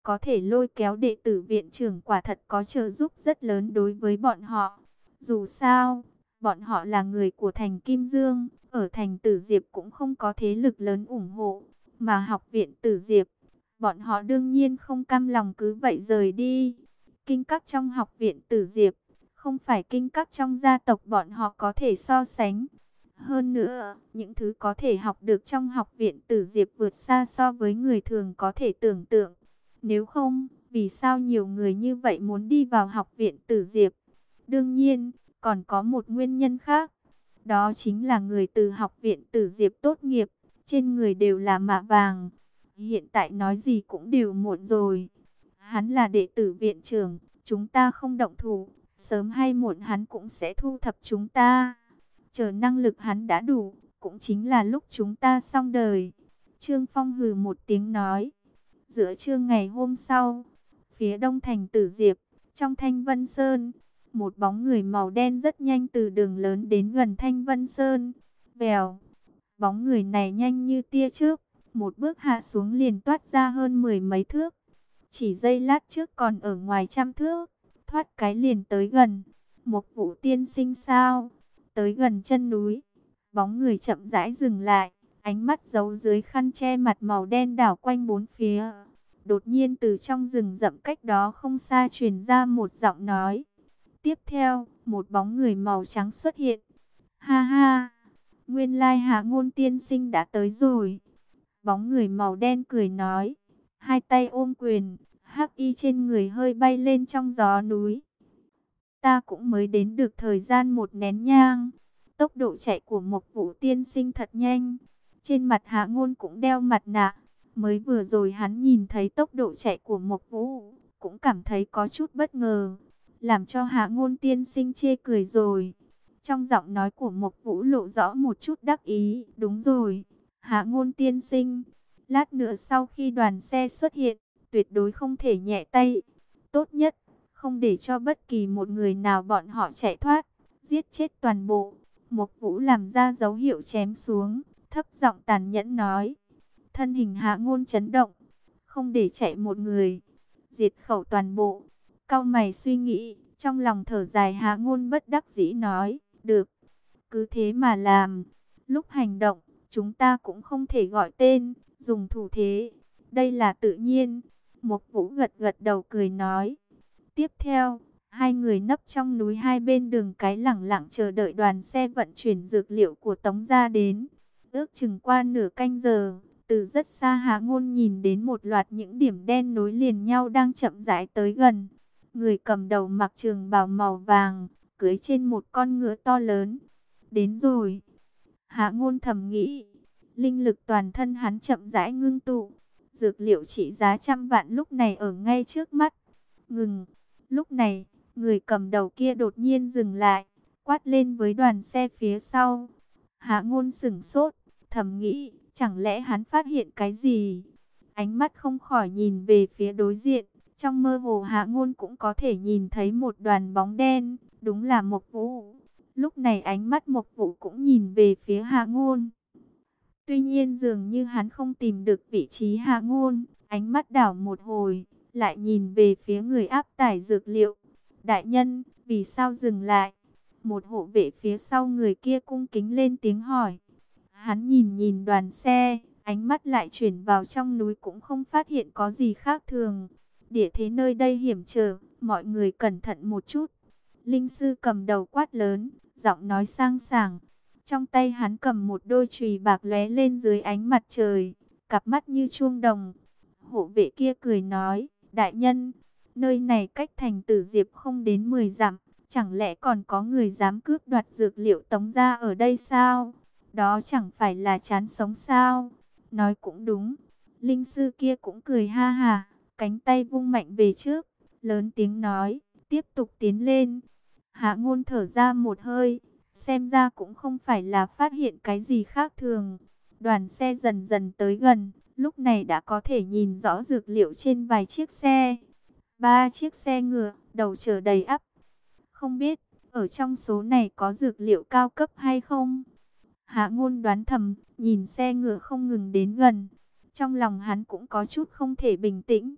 có thể lôi kéo đệ tử viện trưởng quả thật có trợ giúp rất lớn đối với bọn họ. Dù sao, bọn họ là người của thành Kim Dương, ở thành Tử Diệp cũng không có thế lực lớn ủng hộ, mà học viện Tử Diệp, bọn họ đương nhiên không cam lòng cứ vậy rời đi. Kinh các trong học viện Tử Diệp, không phải kinh các trong gia tộc bọn họ có thể so sánh. Hơn nữa, những thứ có thể học được trong học viện Tử Diệp vượt xa so với người thường có thể tưởng tượng. Nếu không, vì sao nhiều người như vậy muốn đi vào học viện Tử Diệp? Đương nhiên, còn có một nguyên nhân khác. Đó chính là người từ học viện Tử Diệp tốt nghiệp, trên người đều là mạ vàng. Hiện tại nói gì cũng đều muộn rồi. Hắn là đệ tử viện trưởng, chúng ta không động thủ, sớm hay muộn hắn cũng sẽ thu thập chúng ta. Chờ năng lực hắn đã đủ, cũng chính là lúc chúng ta xong đời. Trương Phong hừ một tiếng nói. Giữa trưa ngày hôm sau, phía đông thành Tử Diệp, trong Thanh Vân Sơn, một bóng người màu đen rất nhanh từ đường lớn đến gần Thanh Vân Sơn. Vèo, bóng người này nhanh như tia chớp, một bước hạ xuống liền toát ra hơn 10 mấy thước. Chỉ giây lát trước còn ở ngoài trăm thước, thoát cái liền tới gần. Một Vũ tiên sinh sao? Tới gần chân núi, bóng người chậm rãi dừng lại, ánh mắt giấu dưới khăn che mặt màu đen đảo quanh bốn phía. Đột nhiên từ trong rừng rậm cách đó không xa truyền ra một giọng nói. Tiếp theo, một bóng người màu trắng xuất hiện. Ha ha, nguyên lai Hạ Ngôn tiên sinh đã tới rồi. Bóng người màu đen cười nói, hai tay ôm quyền, hắc y trên người hơi bay lên trong gió núi. Ta cũng mới đến được thời gian một nén nhang. Tốc độ chạy của Mộc Vũ tiên sinh thật nhanh. Trên mặt Hạ Ngôn cũng đeo mặt nạ. Mới vừa rồi hắn nhìn thấy tốc độ chạy của Mộc Vũ, cũng cảm thấy có chút bất ngờ, làm cho Hạ Ngôn tiên sinh chê cười rồi. Trong giọng nói của Mộc Vũ lộ rõ một chút đắc ý. Đúng rồi, Hạ Ngôn tiên sinh, lát nữa sau khi đoàn xe xuất hiện, tuyệt đối không thể nhẹ tay. Tốt nhất, không để cho bất kỳ một người nào bọn họ chạy thoát, giết chết toàn bộ. Mộc Vũ làm ra dấu hiệu chém xuống, thấp giọng tàn nhẫn nói. Thân hình Hạ Ngôn chấn động, không để chạy một người, diệt khẩu toàn bộ. Cau mày suy nghĩ, trong lòng thở dài. Hạ Ngôn bất đắc dĩ nói, được, cứ thế mà làm. Lúc hành động, chúng ta cũng không thể gọi tên, dùng thủ thế, đây là tự nhiên. Mộc Vũ gật gật đầu cười nói. Tiếp theo, hai người nấp trong núi hai bên đường cái lẳng lặng chờ đợi đoàn xe vận chuyển dược liệu của Tống gia đến. Ước chừng qua nửa canh giờ, từ rất xa Hạ Ngôn nhìn đến một loạt những điểm đen nối liền nhau đang chậm rãi tới gần. Người cầm đầu mặc trường bào màu vàng, cưỡi trên một con ngựa to lớn. Đến rồi. Hạ Ngôn thầm nghĩ, linh lực toàn thân hắn chậm rãi ngưng tụ. Dược liệu trị giá trăm vạn lúc này ở ngay trước mắt. Ngừng. Lúc này, người cầm đầu kia đột nhiên dừng lại, quát lên với đoàn xe phía sau. Hạ Ngôn sửng sốt, thầm nghĩ, chẳng lẽ hắn phát hiện cái gì? Ánh mắt không khỏi nhìn về phía đối diện, trong mơ hồ Hạ Ngôn cũng có thể nhìn thấy một đoàn bóng đen, đúng là Mộc Vũ. Lúc này ánh mắt Mộc Vũ cũng nhìn về phía Hạ Ngôn. Tuy nhiên dường như hắn không tìm được vị trí Hạ Ngôn, ánh mắt đảo một hồi, lại nhìn về phía người áp tải dược liệu. Đại nhân, vì sao dừng lại? Một hộ vệ phía sau người kia cung kính lên tiếng hỏi. Hắn nhìn nhìn đoàn xe, ánh mắt lại chuyển vào trong núi cũng không phát hiện có gì khác thường. Địa thế nơi đây hiểm trở, mọi người cẩn thận một chút. Linh sư cầm đầu quát lớn, giọng nói sang sảng. Trong tay hắn cầm một đôi chùy bạc lóe lên dưới ánh mặt trời, cặp mắt như chuông đồng. Hộ vệ kia cười nói, đại nhân, nơi này cách thành Tử Diệp không đến 10 dặm, chẳng lẽ còn có người dám cướp đoạt dược liệu Tống gia ở đây sao? Đó chẳng phải là chán sống sao? Nói cũng đúng. Linh sư kia cũng cười ha ha, cánh tay vung mạnh về trước, lớn tiếng nói, tiếp tục tiến lên. Hạ Ngôn thở ra một hơi, xem ra cũng không phải là phát hiện cái gì khác thường. Đoàn xe dần dần tới gần, lúc này đã có thể nhìn rõ dược liệu trên vài chiếc xe. 3 chiếc xe ngựa, đầu chở đầy ắp. Không biết, ở trong số này có dược liệu cao cấp hay không? Hạ Ngôn đoán thầm, nhìn xe ngựa không ngừng đến gần. Trong lòng hắn cũng có chút không thể bình tĩnh.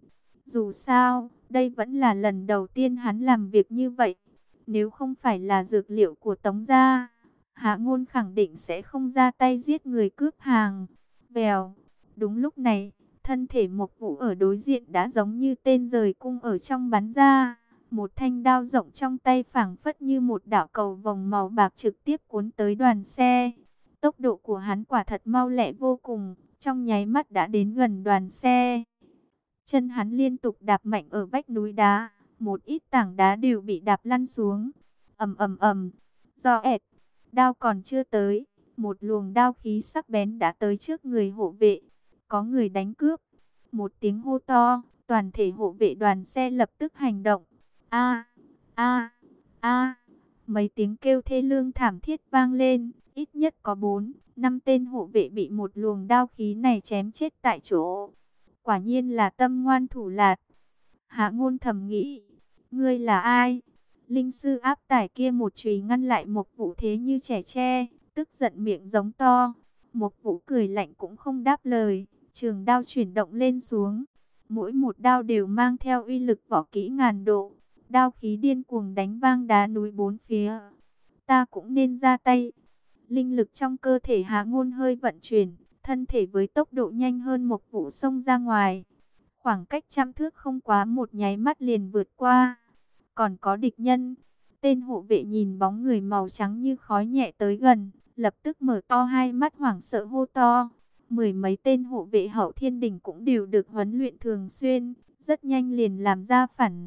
Dù sao, đây vẫn là lần đầu tiên hắn làm việc như vậy. Nếu không phải là dược liệu của Tống gia, Hạ Ngôn khẳng định sẽ không ra tay giết người cướp hàng. Vèo, đúng lúc này, thân thể Mộc Vũ ở đối diện đã giống như tên giời cung ở trong bắn ra. Một thanh đao rộng trong tay phảng phất như một đạo cầu vồng màu bạc trực tiếp cuốn tới đoàn xe. Tốc độ của hắn quả thật mau lẹ vô cùng, trong nháy mắt đã đến gần đoàn xe. Chân hắn liên tục đạp mạnh ở vách núi đá, một ít tảng đá đều bị đạp lăn xuống. Ầm ầm ầm, do ẹt, đao còn chưa tới, một luồng đao khí sắc bén đã tới trước người hộ vệ. Có người đánh cướp. Một tiếng hô to, toàn thể hộ vệ đoàn xe lập tức hành động. A a a, mấy tiếng kêu thê lương thảm thiết vang lên, ít nhất có 4, 5 tên hộ vệ bị một luồng đao khí này chém chết tại chỗ. Quả nhiên là tâm ngoan thủ lạt. Hạ Ngôn thầm nghĩ, ngươi là ai? Linh sư áp tải kia một chùy ngăn lại Mộc Vũ thế như trẻ tre, tức giận miệng giống to. Mộc Vũ cười lạnh cũng không đáp lời, trường đao chuyển động lên xuống. Mỗi một đao đều mang theo uy lực võ kỹ ngàn độ, đao khí điên cuồng đánh vang đá núi bốn phía. Ta cũng nên ra tay. Linh lực trong cơ thể Hạ Ngôn hơi vận chuyển, thân thể với tốc độ nhanh hơn Mộc Vũ xông ra ngoài. Khoảng cách 100 thước không quá một nháy mắt liền vượt qua. Còn có địch nhân. Tên hộ vệ nhìn bóng người màu trắng như khói nhẹ tới gần, lập tức mở to hai mắt hoảng sợ hô to. Mười mấy tên hộ vệ Hậu Thiên Đỉnh cũng đều được huấn luyện thường xuyên, rất nhanh liền làm ra phản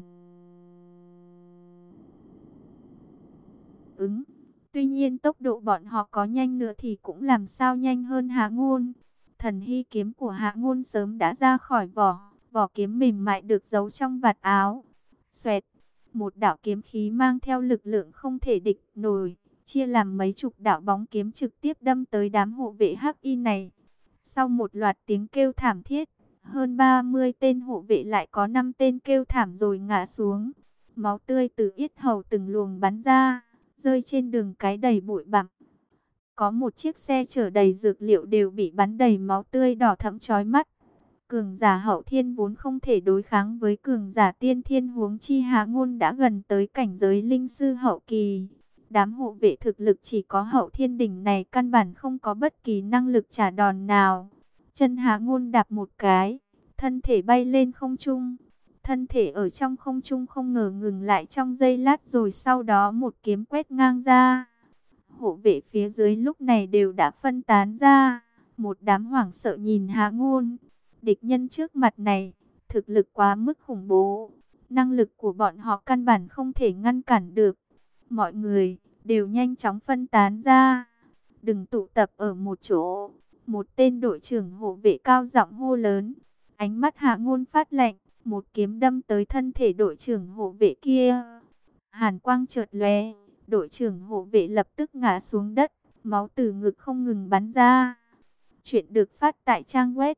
ứng. Tuy nhiên tốc độ bọn họ có nhanh nữa thì cũng làm sao nhanh hơn Hạ Ngôn. Thần hy kiếm của Hạ Ngôn sớm đã ra khỏi vỏ, vỏ kiếm mềm mại được giấu trong vạt áo. Xoẹt, một đạo kiếm khí mang theo lực lượng không thể địch nổi, chia làm mấy chục đạo bóng kiếm trực tiếp đâm tới đám hộ vệ hắc y này. Sau một loạt tiếng kêu thảm thiết, hơn 30 tên hộ vệ lại có 5 tên kêu thảm rồi ngã xuống. Máu tươi từ yết hầu từng luồng bắn ra, rơi trên đường cái đầy bụi bặm. Có một chiếc xe chở đầy dược liệu đều bị bắn đầy máu tươi đỏ thẫm chói mắt. Cường giả Hậu Thiên vốn không thể đối kháng với cường giả tiên thiên, huống chi Hạ Ngôn đã gần tới cảnh giới linh sư hậu kỳ. Đám hộ vệ thực lực chỉ có Hậu Thiên đỉnh này căn bản không có bất kỳ năng lực trả đòn nào. Chân Hạ Ngôn đạp một cái, thân thể bay lên không trung. Thân thể ở trong không trung không ngờ ngừng lại trong giây lát, rồi sau đó một kiếm quét ngang ra. Hộ vệ phía dưới lúc này đều đã phân tán ra, một đám hoảng sợ nhìn Hạ Ngôn. Địch nhân trước mặt này, thực lực quá mức khủng bố, năng lực của bọn họ căn bản không thể ngăn cản được. Mọi người đều nhanh chóng phân tán ra, đừng tụ tập ở một chỗ. Một tên đội trưởng hộ vệ cao giọng hô lớn. Ánh mắt Hạ Ngôn phát lạnh, một kiếm đâm tới thân thể đội trưởng hộ vệ kia. Hàn quang chợt lóe, đội trưởng hộ vệ lập tức ngã xuống đất, máu từ ngực không ngừng bắn ra. Chuyện được phát tại trang web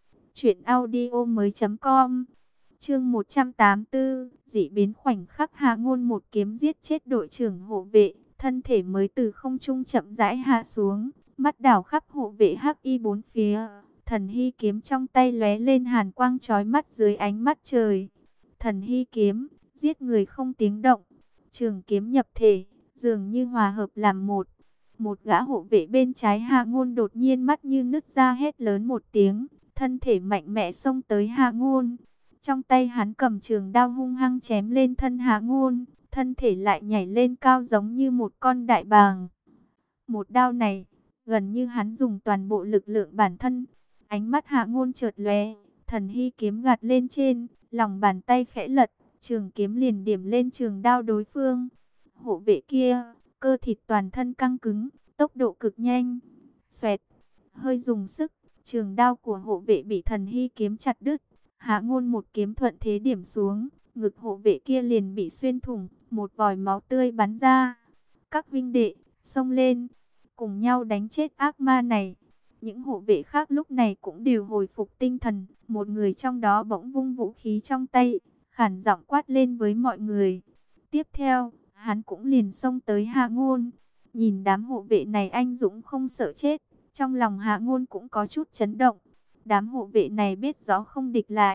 truyệnaudiomoi.com. Chương 184, dị biến khoảnh khắc. Hạ Ngôn một kiếm giết chết đội trưởng hộ vệ, thân thể mới từ không trung chậm rãi hạ xuống, mắt đảo khắp hộ vệ hắc y bốn phía. Thần hy kiếm trong tay lóe lên hàn quang chói mắt dưới ánh mắt trời. Thần hy kiếm, giết người không tiếng động, trường kiếm nhập thể, dường như hòa hợp làm một. Một gã hộ vệ bên trái Hạ Ngôn đột nhiên mắt như nứt ra, hét lớn một tiếng, thân thể mạnh mẽ xông tới Hạ Ngôn. Trong tay hắn cầm trường đao hung hăng chém lên thân Hạ Ngôn, thân thể lại nhảy lên cao giống như một con đại bàng. Một đao này, gần như hắn dùng toàn bộ lực lượng bản thân. Ánh mắt Hạ Ngôn chợt lóe, thần hy kiếm gạt lên trên, lòng bàn tay khẽ lật, trường kiếm liền điểm lên trường đao đối phương. Hộ vệ kia, cơ thịt toàn thân căng cứng, tốc độ cực nhanh. Xoẹt, hơi dùng sức, trường đao của hộ vệ bị thần hy kiếm chặt đứt. Hạ Ngôn một kiếm thuận thế điểm xuống, ngực hộ vệ kia liền bị xuyên thủng, một vòi máu tươi bắn ra. Các huynh đệ, xông lên, cùng nhau đánh chết ác ma này. Những hộ vệ khác lúc này cũng đều hồi phục tinh thần, một người trong đó bỗng vung vũ khí trong tay, khản giọng quát lên với mọi người. Tiếp theo, hắn cũng liền xông tới Hạ Ngôn. Nhìn đám hộ vệ này anh dũng không sợ chết, trong lòng Hạ Ngôn cũng có chút chấn động. Đám hộ vệ này biết rõ không địch lại,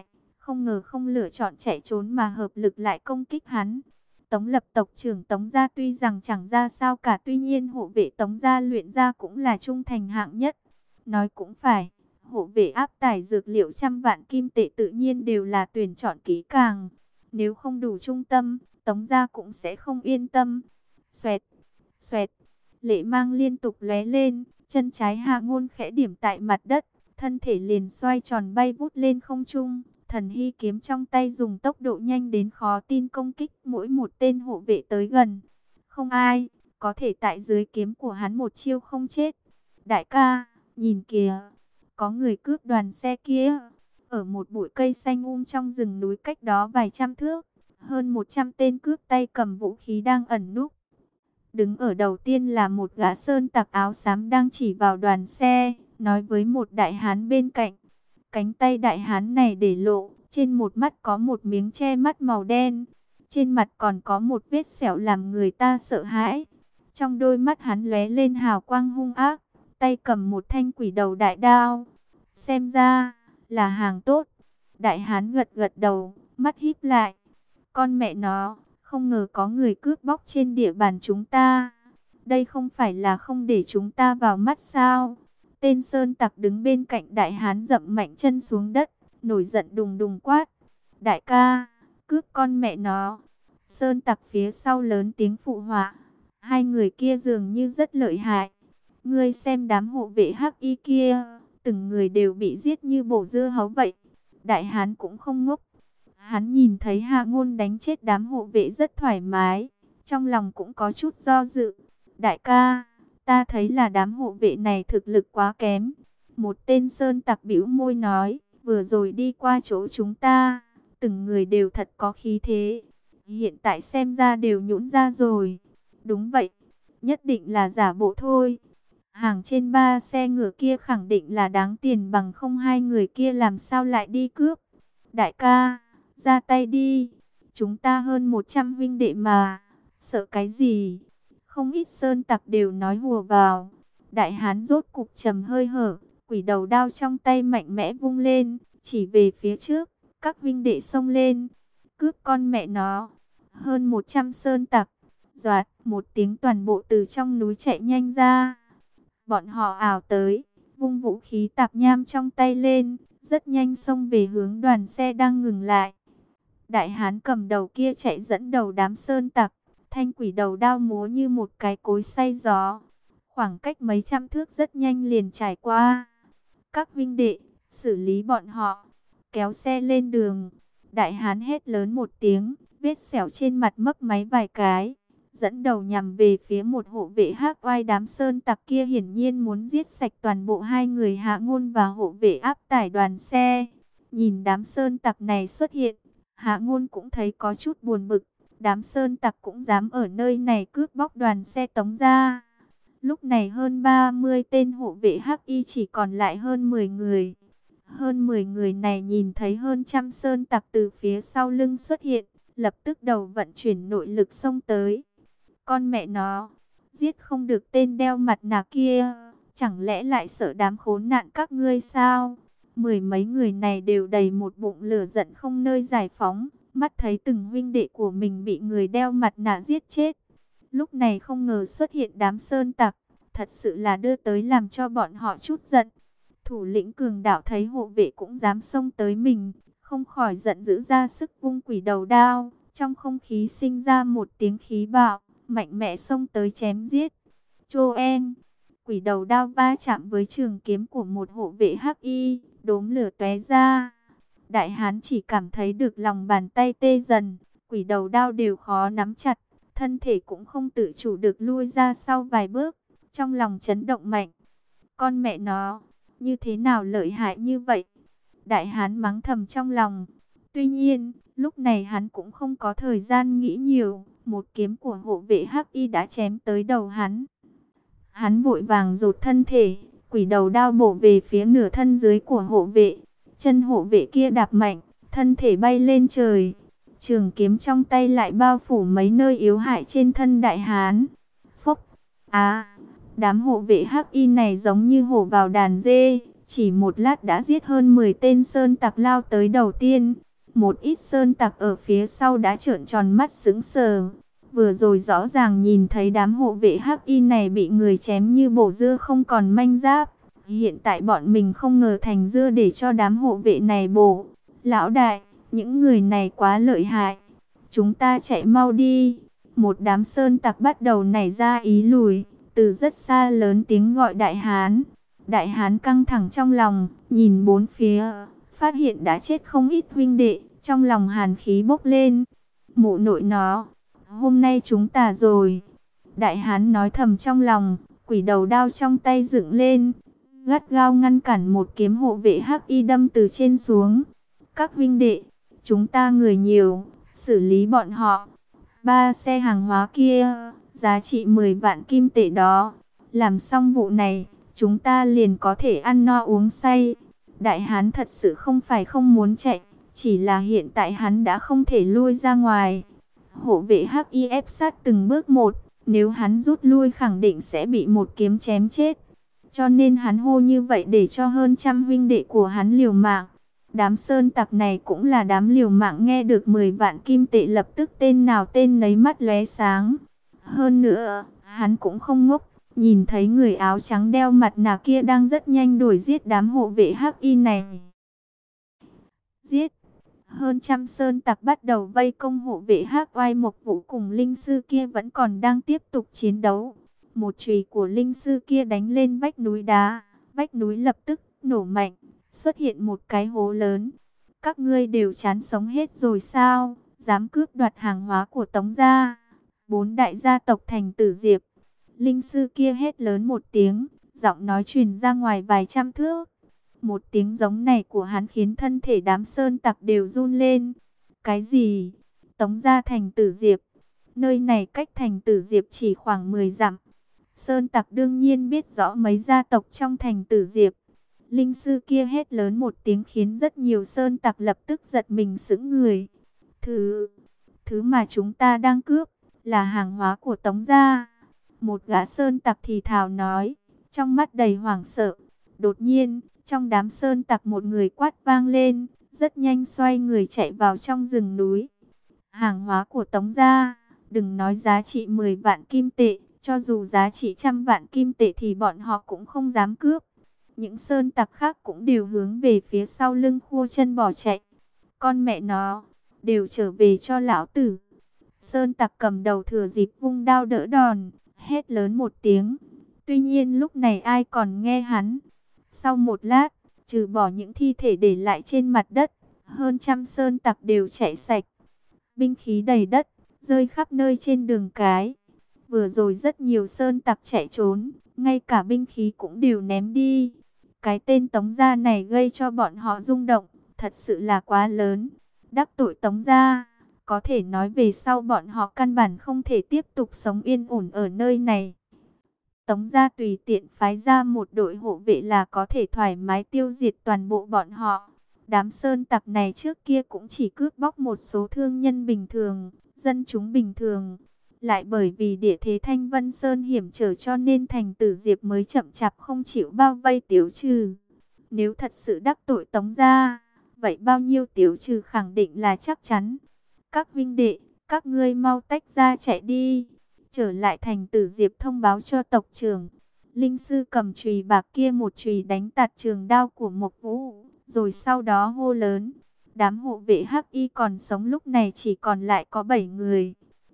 không ngờ không lựa chọn chạy trốn mà hợp lực lại công kích hắn. Tống Lập tộc trưởng Tống gia tuy rằng chẳng ra sao cả, tuy nhiên hộ vệ Tống gia luyện ra cũng là trung thành hạng nhất. Nói cũng phải, hộ vệ áp tải dược liệu 100 vạn kim tệ tự nhiên đều là tuyển chọn kỹ càng. Nếu không đủ trung tâm, Tống gia cũng sẽ không yên tâm. Xoẹt, xoẹt, lệ mang liên tục lóe lên, chân trái Hạ Ngôn khẽ điểm tại mặt đất, thân thể liền xoay tròn bay vút lên không trung. Thần hy kiếm trong tay dùng tốc độ nhanh đến khó tin công kích mỗi một tên hộ vệ tới gần. Không ai có thể tại dưới kiếm của hắn một chiêu không chết. Đại ca, nhìn kìa, có người cướp đoàn xe kia. Ở một bụi cây xanh trong rừng núi cách đó vài trăm thước, hơn 100 tên cướp tay cầm vũ khí đang ẩn núp. Đứng ở đầu tiên là một gã sơn tặc áo xám đang chỉ vào đoàn xe, nói với một đại hán bên cạnh. Cánh tay đại hán này để lộ, trên một mắt có một miếng che mắt màu đen. Trên mặt còn có một vết sẹo làm người ta sợ hãi. Trong đôi mắt hắn lóe lên hào quang hung ác, tay cầm một thanh quỷ đầu đại đao. Xem ra là hàng tốt. Đại hán gật gật đầu, mắt híp lại. Con mẹ nó, không ngờ có người cướp bóc trên địa bàn chúng ta. Đây không phải là không để chúng ta vào mắt sao? Tên sơn tặc đứng bên cạnh đại hán dậm mạnh chân xuống đất, nổi giận đùng đùng quát. Đại ca, cướp con mẹ nó. Sơn tặc phía sau lớn tiếng phụ họa. Hai người kia dường như rất lợi hại. Ngươi xem đám hộ vệ hắc y kia, từng người đều bị giết như bổ dưa hấu vậy. Đại hán cũng không ngốc. Hắn nhìn thấy Hạ Ngôn đánh chết đám hộ vệ rất thoải mái, trong lòng cũng có chút do dự. Đại ca, ta thấy là đám hộ vệ này thực lực quá kém. Một tên sơn tặc bĩu môi nói, vừa rồi đi qua chỗ chúng ta, từng người đều thật có khí thế. Hiện tại xem ra đều nhũn ra rồi. Đúng vậy, nhất định là giả bộ thôi. Hàng trên 3 xe ngựa kia khẳng định là đáng tiền, bằng không hai người kia làm sao lại đi cướp. Đại ca, ra tay đi. Chúng ta hơn 100 huynh đệ mà, sợ cái gì? Không ít sơn tặc đều nói hùa vào. Đại hán rốt cục trầm hơi hở, quỷ đầu đao trong tay mạnh mẽ vung lên, chỉ về phía trước. Các huynh đệ xông lên, cướp con mẹ nó. Hơn 100 sơn tặc, doạt một tiếng toàn bộ từ trong núi chạy nhanh ra. Bọn họ ảo tới, vung vũ khí tạp nham trong tay lên, rất nhanh xông về hướng đoàn xe đang ngừng lại. Đại hán cầm đầu kia chạy dẫn đầu đám sơn tặc, thanh quỷ đầu đao múa như một cái cối xay gió. Khoảng cách mấy trăm thước rất nhanh liền trải qua. Các huynh đệ, xử lý bọn họ, kéo xe lên đường. Đại hán hét lớn một tiếng, vết sẹo trên mặt mấp máy vài cái, dẫn đầu nhằm về phía một hộ vệ hắc oai. Đám sơn tặc kia hiển nhiên muốn giết sạch toàn bộ hai người Hạ Ngôn và hộ vệ áp tải đoàn xe. Nhìn đám sơn tặc này xuất hiện, Hạ Ngôn cũng thấy có chút buồn bực. Đám sơn tặc cũng dám ở nơi này cướp bóc đoàn xe Tống gia. Lúc này hơn 30 tên hộ vệ hắc y chỉ còn lại hơn 10 người. Hơn 10 người này nhìn thấy hơn trăm sơn tặc từ phía sau lưng xuất hiện, lập tức đầu vận chuyển nội lực xông tới. Con mẹ nó, giết không được tên đeo mặt nạ kia, chẳng lẽ lại sợ đám khốn nạn các ngươi sao? Mười mấy người này đều đầy một bụng lửa giận không nơi giải phóng, mắt thấy từng huynh đệ của mình bị người đeo mặt nạ giết chết. Lúc này không ngờ xuất hiện đám sơn tặc, thật sự là đưa tới làm cho bọn họ chút giận. Thủ lĩnh cường đạo thấy hộ vệ cũng dám xông tới mình, không khỏi giận dữ ra sức vung quỷ đầu đao. Trong không khí sinh ra một tiếng khí bạo, mạnh mẽ xông tới chém giết. Choen, quỷ đầu đao va chạm với trường kiếm của một hộ vệ hắc y, đốm lửa tóe ra. Đại hán chỉ cảm thấy được lòng bàn tay tê dần, quỷ đầu đao đều khó nắm chặt, thân thể cũng không tự chủ được lui ra sau vài bước, trong lòng chấn động mạnh. Con mẹ nó, như thế nào lợi hại như vậy? Đại hán mắng thầm trong lòng. Tuy nhiên, lúc này hắn cũng không có thời gian nghĩ nhiều, một kiếm của hộ vệ hắc y đã chém tới đầu hắn. Hắn vội vàng rụt thân thể, quỷ đầu đao bổ về phía nửa thân dưới của hộ vệ. Chân hộ vệ kia đạp mạnh, thân thể bay lên trời. Trường kiếm trong tay lại bao phủ mấy nơi yếu hại trên thân đại hán. Phốc, đám hộ vệ hắc y này giống như hổ vào đàn dê, chỉ một lát đã giết hơn 10 tên sơn tặc lao tới đầu tiên. Một ít sơn tặc ở phía sau đã trợn tròn mắt sững sờ. Vừa rồi rõ ràng nhìn thấy đám hộ vệ hắc y này bị người chém như bổ dưa không còn manh giáp. Hiện tại bọn mình không ngờ thành dưa để cho đám hộ vệ này bổ. Lão đại, những người này quá lợi hại. Chúng ta chạy mau đi. Một đám sơn tặc bắt đầu nảy ra ý lùi. Từ rất xa lớn tiếng gọi đại hán. Đại hán căng thẳng trong lòng, nhìn bốn phía, phát hiện đã chết không ít huynh đệ, trong lòng hàn khí bốc lên. Mụ nội nó, hôm nay chúng ta rồi. Đại hán nói thầm trong lòng, quỷ đầu đao trong tay dựng lên, gắt gao ngăn cản một kiếm hộ vệ hắc y đâm từ trên xuống. Các huynh đệ, chúng ta người nhiều, xử lý bọn họ. 3 xe hàng hóa kia, giá trị 10 vạn kim tệ đó. Làm xong vụ này, chúng ta liền có thể ăn no uống say. Đại hán thật sự không phải không muốn chạy, chỉ là hiện tại hắn đã không thể lui ra ngoài. Hộ vệ hắc y ép sát từng bước một, nếu hắn rút lui khẳng định sẽ bị một kiếm chém chết. Cho nên hắn hô như vậy để cho hơn trăm huynh đệ của hắn liều mạng. Đám sơn tặc này cũng là đám liều mạng, nghe được 10 vạn kim tệ lập tức tên nào tên nấy mắt lóe sáng. Hơn nữa, hắn cũng không ngốc, nhìn thấy người áo trắng đeo mặt nạ kia đang rất nhanh đuổi giết đám hộ vệ hắc y này. Giết! Hơn trăm sơn tặc bắt đầu vây công hộ vệ hắc oai Mộc Vũ cùng linh sư kia vẫn còn đang tiếp tục chiến đấu. Một chùy của linh sư kia đánh lên vách núi đá, vách núi lập tức nổ mạnh, xuất hiện một cái hố lớn. Các ngươi đều chán sống hết rồi sao? Dám cướp đoạt hàng hóa của Tống gia? 4 đại gia tộc thành Tử Diệp. Linh sư kia hét lớn một tiếng, giọng nói truyền ra ngoài vài trăm thước. Một tiếng giống này của hắn khiến thân thể đám sơn tặc đều run lên. Cái gì? Tống gia thành Tử Diệp? Nơi này cách thành Tử Diệp chỉ khoảng 10 dặm. Sơn tặc đương nhiên biết rõ mấy gia tộc trong thành Tử Diệp. Linh sư kia hét lớn một tiếng khiến rất nhiều sơn tặc lập tức giật mình sững người. Thứ mà chúng ta đang cướp là hàng hóa của Tống gia. Một gã sơn tặc thì thào nói, trong mắt đầy hoảng sợ. Đột nhiên, trong đám sơn tặc một người quát vang lên, rất nhanh xoay người chạy vào trong rừng núi. Hàng hóa của Tống gia, đừng nói giá trị 10 vạn kim tệ, cho dù giá trị 100 vạn kim tệ thì bọn họ cũng không dám cướp. Những sơn tặc khác cũng đều hướng về phía sau lưng khua chân bỏ chạy. Con mẹ nó, đều trở về cho lão tử. Sơn tặc cầm đầu thừa dịp vung đao đỡ đòn, hét lớn một tiếng. Tuy nhiên lúc này ai còn nghe hắn. Sau một lát, trừ bỏ những thi thể để lại trên mặt đất, hơn trăm sơn tặc đều chạy sạch. Binh khí đầy đất, rơi khắp nơi trên đường cái. Vừa rồi rất nhiều sơn tặc chạy trốn, ngay cả binh khí cũng đều ném đi. Cái tên Tống gia này gây cho bọn họ rung động, thật sự là quá lớn. Đắc tội Tống gia, có thể nói về sau bọn họ căn bản không thể tiếp tục sống yên ổn ở nơi này. Tống gia tùy tiện phái ra một đội hộ vệ là có thể thoải mái tiêu diệt toàn bộ bọn họ. Đám sơn tặc này trước kia cũng chỉ cướp bóc một số thương nhân bình thường, dân chúng bình thường. Lại bởi vì địa thế Thanh Vân Sơn hiểm trở cho nên thành Tử Diệp mới chậm chạp không chịu bao vây tiêu trừ. Nếu thật sự đắc tội Tống gia, vậy bao nhiêu tiêu trừ khẳng định là chắc chắn. Các huynh đệ, các ngươi mau tách ra chạy đi. Trở lại thành Tử Diệp thông báo cho tộc trưởng. Linh sư cầm chùy bạc kia một chùy đánh tạt trường đao của Mộc Vũ, rồi sau đó hô lớn. Đám hộ vệ hắc y còn sống lúc này chỉ còn lại có 7 người.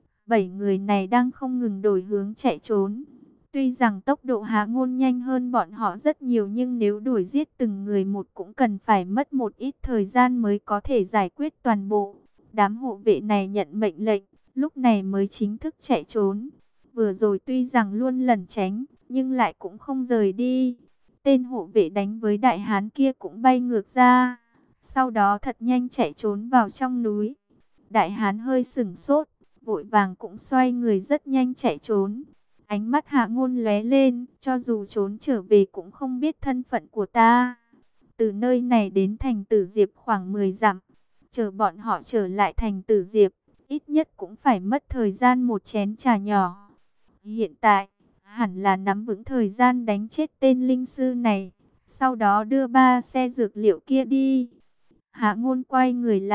7 người này đang không ngừng đổi hướng chạy trốn. Tuy rằng tốc độ Hạ Ngôn nhanh hơn bọn họ rất nhiều, nhưng nếu đuổi giết từng người một cũng cần phải mất một ít thời gian mới có thể giải quyết toàn bộ. Đám hộ vệ này nhận mệnh lệnh, lúc này mới chính thức chạy trốn. Vừa rồi tuy rằng luôn lẩn tránh, nhưng lại cũng không rời đi. Tên hộ vệ đánh với đại hán kia cũng bay ngược ra, sau đó thật nhanh chạy trốn vào trong núi. Đại hán hơi sửng sốt, vội vàng cũng xoay người rất nhanh chạy trốn. Ánh mắt Hạ Ngôn lóe lên, cho dù trốn trở về cũng không biết thân phận của ta. Từ nơi này đến thành Tử Diệp khoảng 10 dặm. Chờ bọn họ trở lại thành Tử Diệp, ít nhất cũng phải mất thời gian một chén trà nhỏ. Hiện tại, hẳn là nắm vững thời gian đánh chết tên linh sư này, sau đó đưa 3 xe dược liệu kia đi. Hạ Ngôn quay người lại,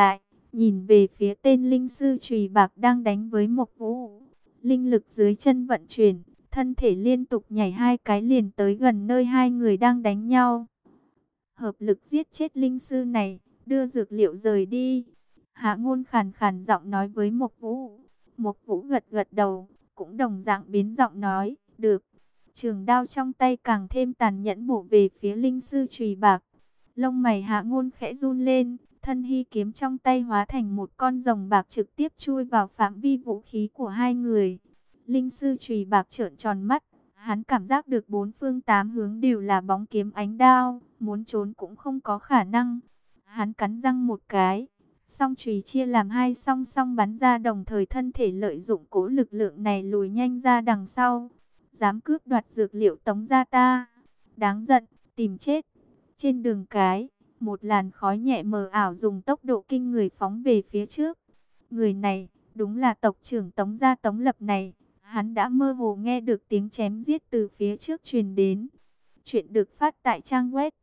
nhìn về phía tên linh sư chùy bạc đang đánh với Mộc Vũ. Linh lực dưới chân vận chuyển, thân thể liên tục nhảy 2 cái liền tới gần nơi hai người đang đánh nhau. Hợp lực giết chết linh sư này, đưa dược liệu rời đi. Hạ Ngôn khàn khàn giọng nói với Mộc Vũ. Mộc Vũ gật gật đầu, cũng đồng dạng biến giọng nói, được. Trường đao trong tay càng thêm tàn nhẫn bổ về phía linh sư chùy bạc. Lông mày Hạ Ngôn khẽ run lên, thân hy kiếm trong tay hóa thành một con rồng bạc trực tiếp chui vào phạm vi vũ khí của hai người. Linh sư chùy bạc trợn tròn mắt, hắn cảm giác được bốn phương tám hướng đều là bóng kiếm ánh đao, muốn trốn cũng không có khả năng. Hắn cắn răng một cái, song chùy chia làm hai song song bắn ra, đồng thời thân thể lợi dụng cỗ lực lượng này lùi nhanh ra đằng sau. Dám cướp đoạt dược liệu Tống gia ta, đáng giận, tìm chết. Trên đường cái, một làn khói nhẹ mờ ảo dùng tốc độ kinh người phóng về phía trước. Người này, đúng là tộc trưởng Tống gia Tống Lập này. Hắn đã mơ hồ nghe được tiếng chém giết từ phía trước truyền đến. Chuyện được phát tại trang web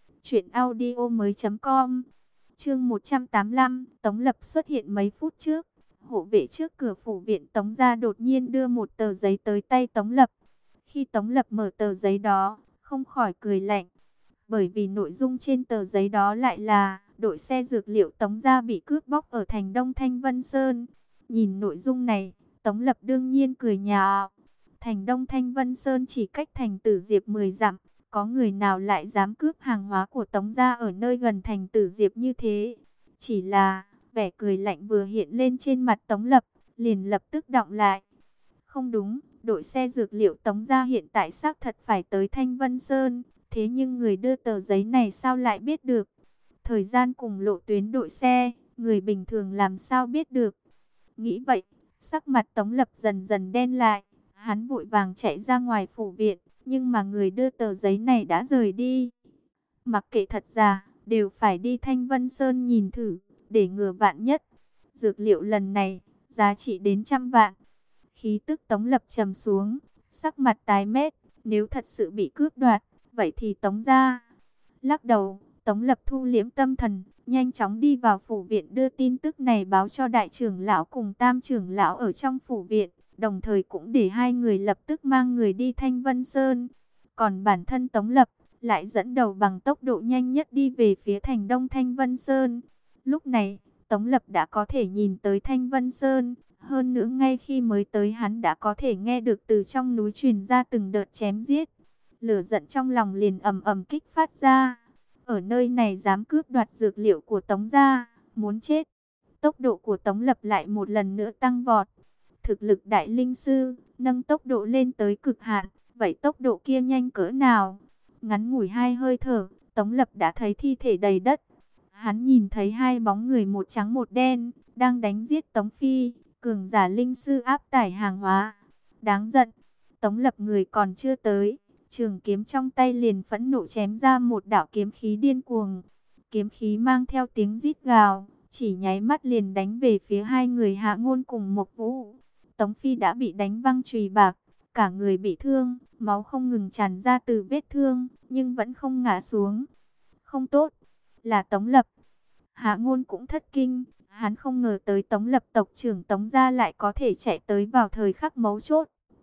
truyệnaudiomoi.com. Chương 185, Tống Lập xuất hiện mấy phút trước. Hộ vệ trước cửa phủ viện Tống gia đột nhiên đưa một tờ giấy tới tay Tống Lập. Khi Tống Lập mở tờ giấy đó, không khỏi cười lạnh. Bởi vì nội dung trên tờ giấy đó lại là đội xe dược liệu Tống gia bị cướp bóc ở thành Đông Thanh Vân Sơn. Nhìn nội dung này, Tống Lập đương nhiên cười nhạo. Thành Đông Thanh Vân Sơn chỉ cách thành Tử Diệp 10 dặm, có người nào lại dám cướp hàng hóa của Tống gia ở nơi gần thành Tử Diệp như thế? Chỉ là vẻ cười lạnh vừa hiện lên trên mặt Tống Lập, liền lập tức đọng lại. Không đúng, đội xe dược liệu Tống gia hiện tại xác thật phải tới Thanh Vân Sơn, thế nhưng người đưa tờ giấy này sao lại biết được? Thời gian cùng lộ tuyến đội xe, người bình thường làm sao biết được? Nghĩ vậy, sắc mặt Tống Lập dần dần đen lại, hắn vội vàng chạy ra ngoài phủ viện, nhưng mà người đưa tờ giấy này đã rời đi. Mặc kệ thật giả, đều phải đi Thanh Vân Sơn nhìn thử, để ngừa vạn nhất. Dược liệu lần này, giá trị đến 100 vạn. Khí tức Tống Lập trầm xuống, sắc mặt tái mét, nếu thật sự bị cướp đoạt, vậy thì Tống gia. Lắc đầu, Tống Lập thu liễm tâm thần, nhanh chóng đi vào phủ viện đưa tin tức này báo cho đại trưởng lão cùng tam trưởng lão ở trong phủ viện, đồng thời cũng để hai người lập tức mang người đi Thanh Vân Sơn. Còn bản thân Tống Lập lại dẫn đầu bằng tốc độ nhanh nhất đi về phía thành Đông Thanh Vân Sơn. Lúc này, Tống Lập đã có thể nhìn tới Thanh Vân Sơn, hơn nữa ngay khi mới tới hắn đã có thể nghe được từ trong núi truyền ra từng đợt chém giết. Lửa giận trong lòng liền ầm ầm kích phát ra. Ở nơi này dám cướp đoạt dược liệu của Tống gia, muốn chết. Tốc độ của Tống Lập lại một lần nữa tăng vọt. Thực lực đại linh sư, nâng tốc độ lên tới cực hạn, vậy tốc độ kia nhanh cỡ nào? Ngắn ngủi 2 hơi thở, Tống Lập đã thấy thi thể đầy đất. Hắn nhìn thấy hai bóng người một trắng một đen, đang đánh giết Tống Phi, cường giả linh sư áp tải hàng hóa. Đáng giận, Tống Lập người còn chưa tới, trường kiếm trong tay liền phẫn nộ chém ra một đạo kiếm khí điên cuồng. Kiếm khí mang theo tiếng rít gào, chỉ nháy mắt liền đánh về phía hai người Hạ Ngôn cùng Mộc Vũ. Tống Phi đã bị đánh văng chùy bạc, cả người bị thương, máu không ngừng tràn ra từ vết thương, nhưng vẫn không ngã xuống. Không tốt, là Tống Lập. Hạ Ngôn cũng thất kinh, hắn không ngờ tới Tống Lập tộc trưởng Tống gia lại có thể chạy tới vào thời khắc mấu chốt.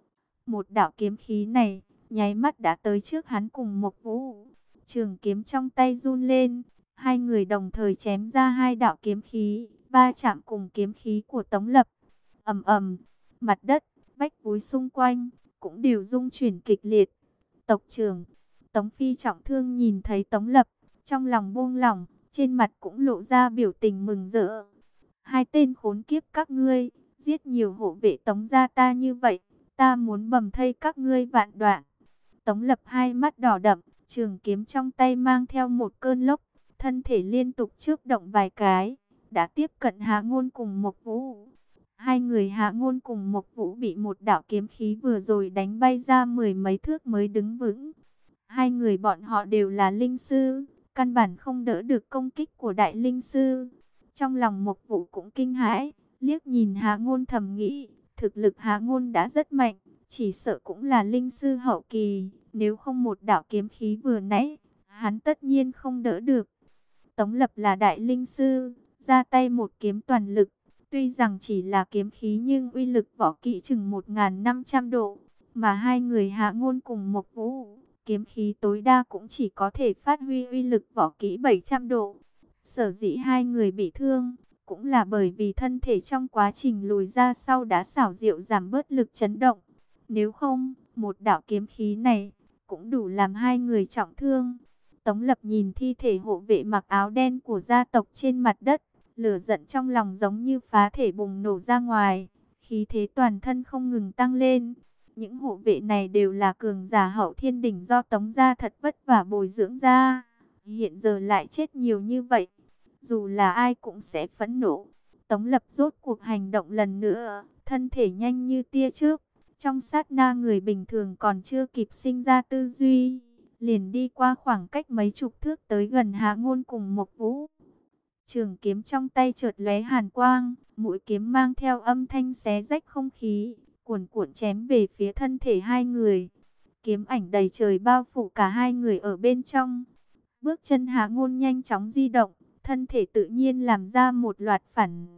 Một đạo kiếm khí này, nháy mắt đã tới trước hắn cùng Mộc Vũ. Trường kiếm trong tay run lên, hai người đồng thời chém ra hai đạo kiếm khí, va chạm cùng kiếm khí của Tống Lập. Ầm ầm, mặt đất, vách núi xung quanh cũng đều rung chuyển kịch liệt. Tộc trưởng Tống Phi trọng thương nhìn thấy Tống Lập, trong lòng buông lỏng, trên mặt cũng lộ ra biểu tình mừng rỡ. Hai tên khốn kiếp các ngươi, giết nhiều hộ vệ Tống gia ta như vậy, ta muốn bầm thây các ngươi vạn đoạn. Tống Lập hai mắt đỏ đậm, trường kiếm trong tay mang theo một cơn lốc, thân thể liên tục chớp động vài cái, đã tiếp cận Hạ Ngôn cùng Mộc Vũ. Hai người Hạ Ngôn cùng Mộc Vũ bị một đạo kiếm khí vừa rồi đánh bay ra 10 mấy thước mới đứng vững. Hai người bọn họ đều là linh sư, căn bản không đỡ được công kích của đại linh sư. Trong lòng Mộc Vũ cũng kinh hãi, liếc nhìn Hạ Ngôn thầm nghĩ, thực lực Hạ Ngôn đã rất mạnh, chỉ sợ cũng là linh sư hậu kỳ, nếu không một đạo kiếm khí vừa nãy, hắn tất nhiên không đỡ được. Tống Lập là đại linh sư, ra tay một kiếm toàn lực. Tuy rằng chỉ là kiếm khí nhưng uy lực võ kỹ chừng 1500 độ, mà hai người Hạ Ngôn cùng Mộc Vũ, kiếm khí tối đa cũng chỉ có thể phát huy uy lực võ kỹ 700 độ. Sở dĩ hai người bị thương, cũng là bởi vì thân thể trong quá trình lùi ra sau đã xảo diệu giảm bớt lực chấn động. Nếu không, một đạo kiếm khí này cũng đủ làm hai người trọng thương. Tống Lập nhìn thi thể hộ vệ mặc áo đen của gia tộc trên mặt đất, lửa giận trong lòng giống như phá thể bùng nổ ra ngoài, khí thế toàn thân không ngừng tăng lên. Những hộ vệ này đều là cường giả hậu thiên đỉnh do Tống gia thật vất vả bồi dưỡng ra, hiện giờ lại chết nhiều như vậy, dù là ai cũng sẽ phẫn nộ. Tống Lập rốt cuộc hành động lần nữa, thân thể nhanh như tia chớp, trong sát na người bình thường còn chưa kịp sinh ra tư duy, liền đi qua khoảng cách mấy chục thước tới gần Hạ Ngôn cùng Mộc Vũ. Trường kiếm trong tay chợt lóe hàn quang, mũi kiếm mang theo âm thanh xé rách không khí, cuồn cuộn chém về phía thân thể hai người. Kiếm ảnh đầy trời bao phủ cả hai người ở bên trong. Bước chân Hạ Ngôn nhanh chóng di động, thân thể tự nhiên làm ra một loạt phản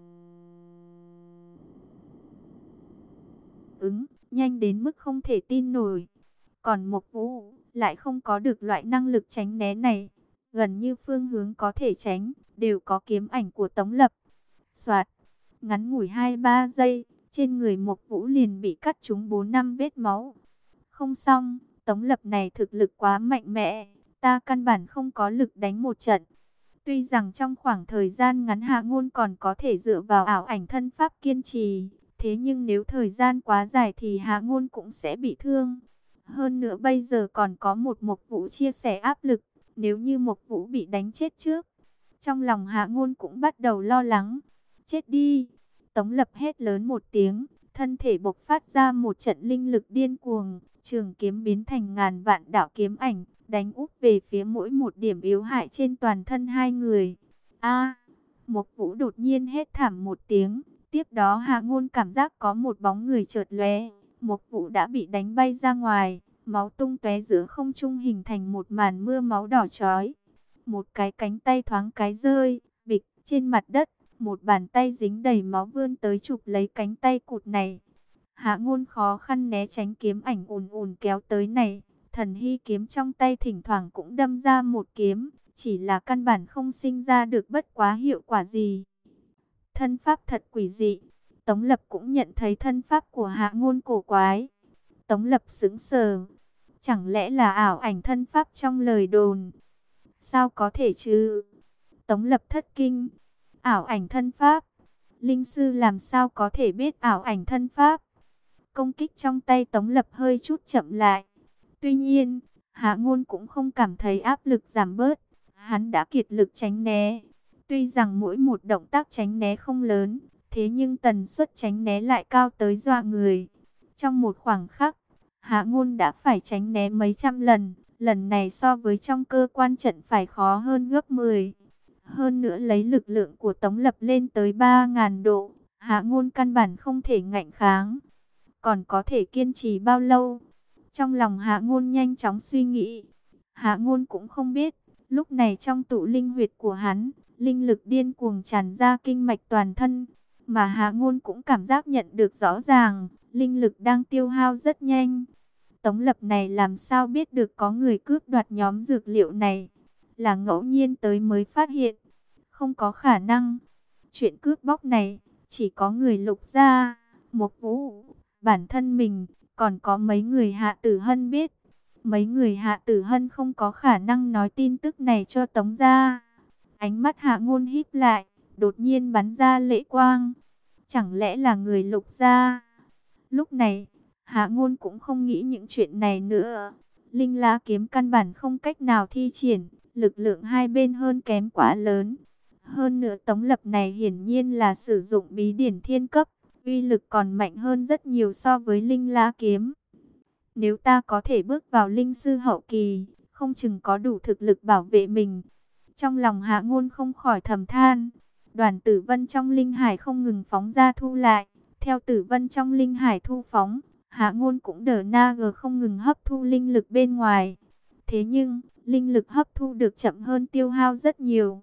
ứng, nhanh đến mức không thể tin nổi. Còn Mộc Vũ lại không có được loại năng lực tránh né này, gần như phương hướng có thể tránh đều có kiếm ảnh của Tống Lập. Soạt, ngắn ngủi 2-3 giây, trên người Mộc Vũ liền bị cắt trúng 4-5 vết máu. Không xong, Tống Lập này thực lực quá mạnh mẽ, ta căn bản không có lực đánh một trận. Tuy rằng trong khoảng thời gian ngắn Hạ Ngôn còn có thể dựa vào ảo ảnh thân pháp kiên trì, thế nhưng nếu thời gian quá dài thì Hạ Ngôn cũng sẽ bị thương. Hơn nữa bây giờ còn có một Mộc Vũ chia sẻ áp lực, nếu như Mộc Vũ bị đánh chết trước, trong lòng Hạ Ngôn cũng bắt đầu lo lắng. Chết đi! Tống Lập hét lớn một tiếng, thân thể bộc phát ra một trận linh lực điên cuồng, trường kiếm biến thành ngàn vạn đạo kiếm ảnh, đánh úp về phía mỗi một điểm yếu hại trên toàn thân hai người. A! Mộc Vũ đột nhiên hét thảm một tiếng, tiếp đó Hạ Ngôn cảm giác có một bóng người chợt lóe, Mộc Vũ đã bị đánh bay ra ngoài, máu tung tóe giữa không trung hình thành một màn mưa máu đỏ chói. Một cái cánh tay thoáng cái rơi, bịch trên mặt đất, một bàn tay dính đầy máu vươn tới chụp lấy cánh tay cụt này. Hạ Ngôn khó khăn né tránh kiếm ảnh ùn ùn kéo tới này, thần hy kiếm trong tay thỉnh thoảng cũng đâm ra một kiếm, chỉ là căn bản không sinh ra được bất quá hiệu quả gì. Thân pháp thật quỷ dị. Tống Lập cũng nhận thấy thân pháp của Hạ Ngôn cổ quái. Tống Lập sững sờ, chẳng lẽ là ảo ảnh thân pháp trong lời đồn? Sao có thể chứ? Tống Lập thất kinh. Ảo ảnh thân pháp? Linh sư làm sao có thể biết ảo ảnh thân pháp? Công kích trong tay Tống Lập hơi chút chậm lại. Tuy nhiên, Hạ Ngôn cũng không cảm thấy áp lực giảm bớt. Hắn đã kiệt lực tránh né. Tuy rằng mỗi một động tác tránh né không lớn, thế nhưng tần suất tránh né lại cao tới dọa người. Trong một khoảng khắc, Hạ Ngôn đã phải tránh né mấy trăm lần. Lần này so với trong cơ quan trận phải khó hơn gấp 10. Hơn nữa lấy lực lượng của Tống Lập lên tới 3000 độ, Hạ Ngôn căn bản không thể ngạnh kháng. Còn có thể kiên trì bao lâu? Trong lòng Hạ Ngôn nhanh chóng suy nghĩ. Hạ Ngôn cũng không biết, lúc này trong tụ linh huyệt của hắn, linh lực điên cuồng tràn ra kinh mạch toàn thân. Mà Hạ Ngôn cũng cảm giác nhận được rõ ràng, linh lực đang tiêu hao rất nhanh. Tống Lập này làm sao biết được có người cướp đoạt nhóm dược liệu này? Là ngẫu nhiên tới mới phát hiện. Không có khả năng. Chuyện cướp bóc này, chỉ có người Lục gia, Mộc Vũ, bản thân mình, còn có mấy người Hạ Tử Hân biết. Mấy người Hạ Tử Hân không có khả năng nói tin tức này cho Tống gia. Ánh mắt Hạ Ngôn híp lại, đột nhiên bắn ra lệ quang. Chẳng lẽ là người Lục gia? Lúc này, Hạ Ngôn cũng không nghĩ những chuyện này nữa. Linh lá kiếm căn bản không cách nào thi triển, lực lượng hai bên hơn kém quá lớn. Hơn nữa Tống Lập này hiển nhiên là sử dụng bí điển thiên cấp, uy lực còn mạnh hơn rất nhiều so với linh lá kiếm. Nếu ta có thể bước vào linh sư hậu kỳ, không chừng có đủ thực lực bảo vệ mình. Trong lòng Hạ Ngôn không khỏi thầm than. Đoàn tử vân trong linh hải không ngừng phóng ra thu lại. Theo tử vân trong linh hải thu phóng, Hạ Ngôn cũng không ngừng hấp thu linh lực bên ngoài. Thế nhưng, linh lực hấp thu được chậm hơn tiêu hao rất nhiều.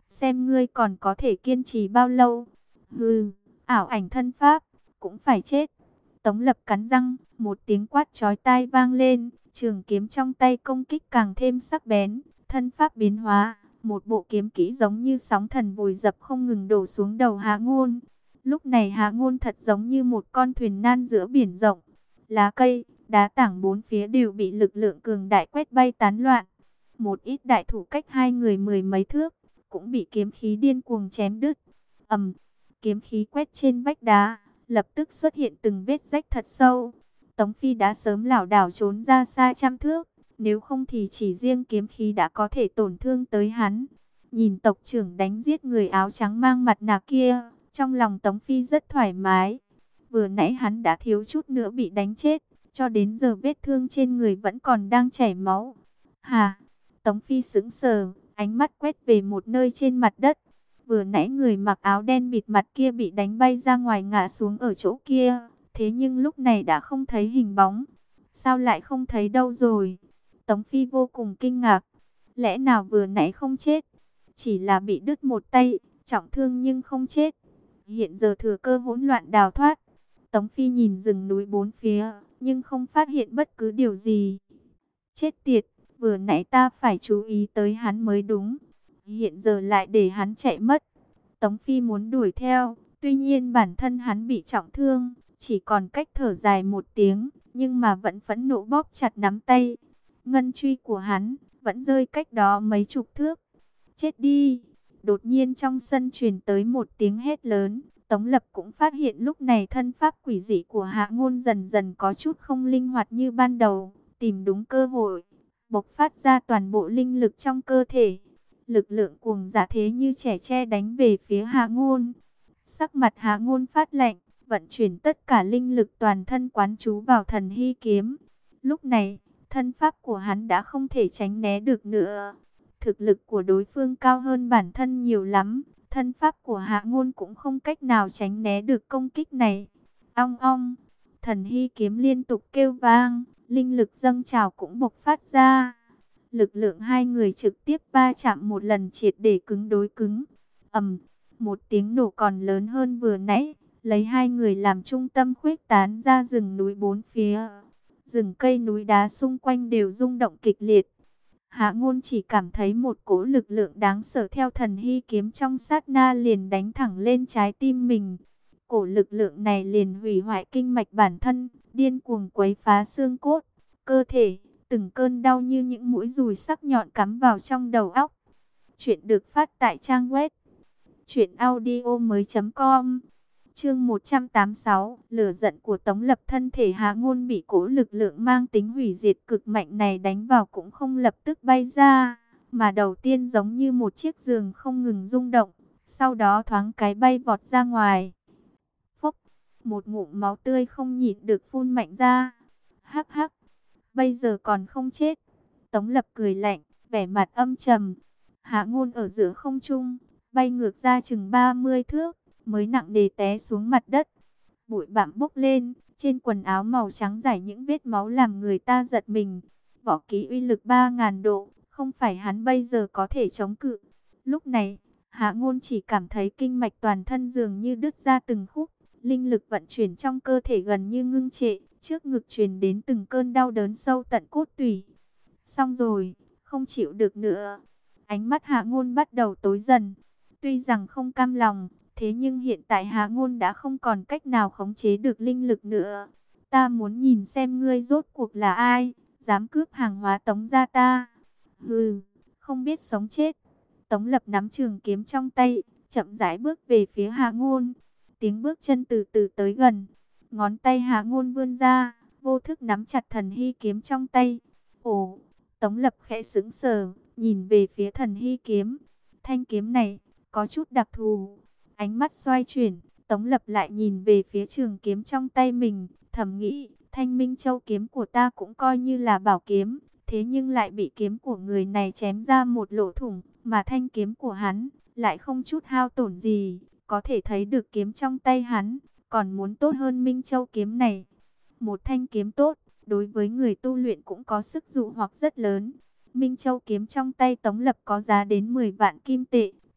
xem ngươi còn có thể kiên trì bao lâu. Hừ, ảo ảnh thân pháp, cũng phải chết. Tống Lập cắn răng, một tiếng quát chói tai vang lên, trường kiếm trong tay công kích càng thêm sắc bén, thân pháp biến hóa, một bộ kiếm kỹ giống như sóng thần vùi dập không ngừng đổ xuống đầu Hạ Ngôn. Lúc này Hạ Ngôn thật giống như một con thuyền nan giữa biển rộng, lá cây, đá tảng bốn phía đều bị lực lượng cường đại quét bay tán loạn. Một ít đại thủ cách hai người mười mấy thước, cũng bị kiếm khí điên cuồng chém đứt. Ầm, kiếm khí quét trên vách đá, lập tức xuất hiện từng vết rách thật sâu. Tống Phi đã sớm lảo đảo trốn ra xa trăm thước, nếu không thì chỉ riêng kiếm khí đã có thể tổn thương tới hắn. Nhìn tộc trưởng đánh giết người áo trắng mang mặt nạ kia, trong lòng Tống Phi rất thoải mái. Vừa nãy hắn đã thiếu chút nữa bị đánh chết, cho đến giờ vết thương trên người vẫn còn đang chảy máu. Hà, Tống Phi sững sờ, ánh mắt quét về một nơi trên mặt đất. Vừa nãy người mặc áo đen bịt mặt kia bị đánh bay ra ngoài ngã xuống ở chỗ kia, thế nhưng lúc này đã không thấy hình bóng. Sao lại không thấy đâu rồi? Tống Phi vô cùng kinh ngạc. Lẽ nào vừa nãy không chết? Chỉ là bị đứt một tay, trọng thương nhưng không chết. Hiện giờ thừa cơ hỗn loạn đào thoát. Tống Phi nhìn rừng núi bốn phía, nhưng không phát hiện bất cứ điều gì. Chết tiệt, vừa nãy ta phải chú ý tới hắn mới đúng. Hiện giờ lại để hắn chạy mất. Tống Phi muốn đuổi theo, tuy nhiên bản thân hắn bị trọng thương, chỉ còn cách thở dài một tiếng, nhưng mà vẫn phẫn nộ bóp chặt nắm tay. Ngân truy của hắn vẫn rơi cách đó mấy chục thước. Chết đi! Đột nhiên trong sân truyền tới một tiếng hét lớn. Tống Lập cũng phát hiện lúc này thân pháp quỷ dị của Hạ Ngôn dần dần có chút không linh hoạt như ban đầu. Tìm đúng cơ hội, bộc phát ra toàn bộ linh lực trong cơ thể. Lực lượng cuồng dã thế như trẻ tre đánh về phía Hạ Ngôn. Sắc mặt Hạ Ngôn phát lạnh, vận chuyển tất cả linh lực toàn thân quán trú vào thần hy kiếm. Lúc này, thân pháp của hắn đã không thể tránh né được nữa. Thực lực của đối phương cao hơn bản thân nhiều lắm. Thân pháp của Hạ Ngôn cũng không cách nào tránh né được công kích này. Ong ong, thần hy kiếm liên tục kêu vang, linh lực dâng trào cũng bộc phát ra. Lực lượng hai người trực tiếp va chạm một lần triệt để cứng đối cứng. Ầm, một tiếng nổ còn lớn hơn vừa nãy, lấy hai người làm trung tâm khuếch tán ra rừng núi bốn phía. Rừng cây núi đá xung quanh đều rung động kịch liệt. Hạ Ngôn chỉ cảm thấy một cỗ lực lượng đáng sợ theo thần hy kiếm trong sát na liền đánh thẳng lên trái tim mình. Cổ lực lượng này liền hủy hoại kinh mạch bản thân, điên cuồng quấy phá xương cốt, cơ thể, từng cơn đau như những mũi dùi sắc nhọn cắm vào trong đầu óc. Chuyện được phát tại trang web truyệnaudiomoi.com. Chương 186, lửa giận của Tống Lập. Thân thể Hạ Ngôn bị cỗ lực lượng mang tính hủy diệt cực mạnh này đánh vào cũng không lập tức bay ra, mà đầu tiên giống như một chiếc giường không ngừng rung động, sau đó thoáng cái bay vọt ra ngoài. Phốc, một ngụm máu tươi không nhịn được phun mạnh ra. Hắc hắc, bây giờ còn không chết. Tống Lập cười lạnh, vẻ mặt âm trầm. Hạ Ngôn ở giữa không trung, bay ngược ra chừng 30 thước, mới nặng nề té xuống mặt đất. Bụi bặm bốc lên, trên quần áo màu trắng rải những vết máu làm người ta giật mình. Võ kỹ uy lực 3000 độ, không phải hắn bây giờ có thể chống cự. Lúc này, Hạ Ngôn chỉ cảm thấy kinh mạch toàn thân dường như đứt ra từng khúc, linh lực vận chuyển trong cơ thể gần như ngưng trệ, trước ngực truyền đến từng cơn đau đớn sâu tận cốt tủy. Xong rồi, không chịu được nữa. Ánh mắt Hạ Ngôn bắt đầu tối dần. Tuy rằng không cam lòng, thế nhưng hiện tại Hạ Ngôn đã không còn cách nào khống chế được linh lực nữa. Ta muốn nhìn xem ngươi rốt cuộc là ai, dám cướp hàng hóa Tống gia ta. Hừ, không biết sống chết. Tống Lập nắm trường kiếm trong tay, chậm rãi bước về phía Hạ Ngôn. Tiếng bước chân từ từ tới gần. Ngón tay Hạ Ngôn vươn ra, vô thức nắm chặt thần hy kiếm trong tay. Ồ, Tống Lập khẽ sững sờ, nhìn về phía thần hy kiếm. Thanh kiếm này có chút đặc thù. Ánh mắt xoay chuyển, Tống Lập lại nhìn về phía trường kiếm trong tay mình, thầm nghĩ, Thanh Minh Châu kiếm của ta cũng coi như là bảo kiếm, thế nhưng lại bị kiếm của người này chém ra một lỗ thủng, mà thanh kiếm của hắn lại không chút hao tổn gì, có thể thấy được kiếm trong tay hắn còn muốn tốt hơn Minh Châu kiếm này. Một thanh kiếm tốt, đối với người tu luyện cũng có sức dụ hoặc rất lớn. Minh Châu kiếm trong tay Tống Lập có giá đến 10 vạn kim tệ,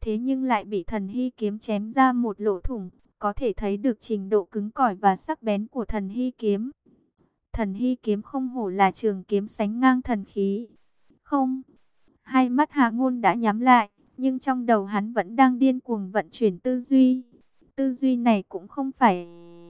thế nhưng lại bị Thần Hy kiếm chém ra một lỗ thủng, có thể thấy được trình độ cứng cỏi và sắc bén của Thần Hy kiếm. Thần Hy kiếm không hổ là trường kiếm sánh ngang thần khí. Không, hai mắt Hạ Ngôn đã nhắm lại, nhưng trong đầu hắn vẫn đang điên cuồng vận chuyển tư duy. Tư duy này cũng không phải